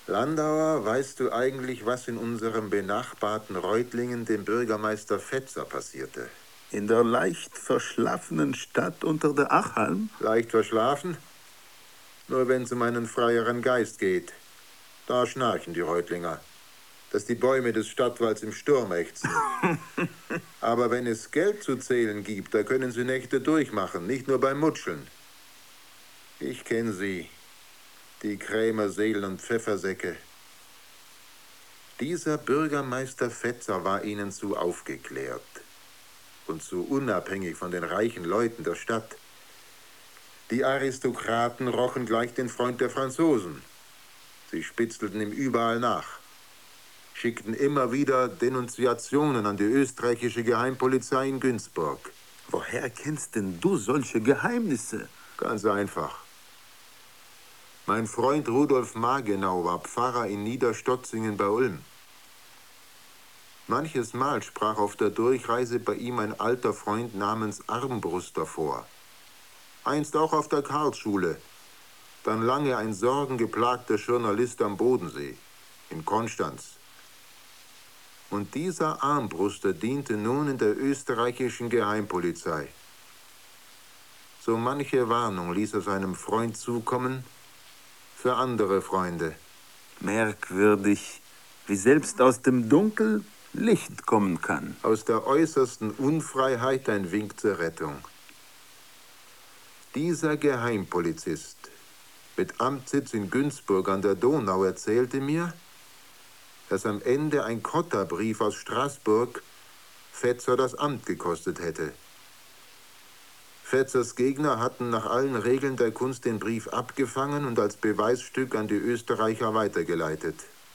Landauer, weißt du eigentlich, was in unserem benachbarten Reutlingen dem Bürgermeister Fetzer passierte? In der leicht verschlafenen Stadt unter der Achalm? Leicht verschlafen? Nur wenn es um einen freieren Geist geht. Da schnarchen die Reutlinger, dass die Bäume des Stadtwalds im Sturm ächzen. Aber wenn es Geld zu zählen gibt, da können sie Nächte durchmachen, nicht nur beim Mutscheln. Ich kenne sie, die Krämer, Seelen und Pfeffersäcke. Dieser Bürgermeister Fetzer war ihnen zu aufgeklärt und zu unabhängig von den reichen Leuten der Stadt. Die Aristokraten rochen gleich den Freund der Franzosen. Sie spitzelten ihm überall nach, schickten immer wieder Denunziationen an die österreichische Geheimpolizei in Günzburg. Woher kennst denn du solche Geheimnisse? Ganz einfach. Mein Freund Rudolf Magenau war Pfarrer in Niederstotzingen bei Ulm. Manches Mal sprach auf der Durchreise bei ihm ein alter Freund namens Armbruster vor. Einst auch auf der Karlsschule, dann lange ein sorgengeplagter Journalist am Bodensee, in Konstanz. Und dieser Armbruster diente nun in der österreichischen Geheimpolizei. So manche Warnung ließ er seinem Freund zukommen, für andere Freunde. Merkwürdig, wie selbst aus dem Dunkel Licht kommen kann. Aus der äußersten Unfreiheit ein Wink zur Rettung. Dieser Geheimpolizist mit Amtssitz in Günzburg an der Donau erzählte mir, dass am Ende ein Kotterbrief aus Straßburg Fetzer das Amt gekostet hätte. Fetzers Gegner hatten nach allen Regeln der Kunst den Brief abgefangen und als Beweisstück an die Österreicher weitergeleitet.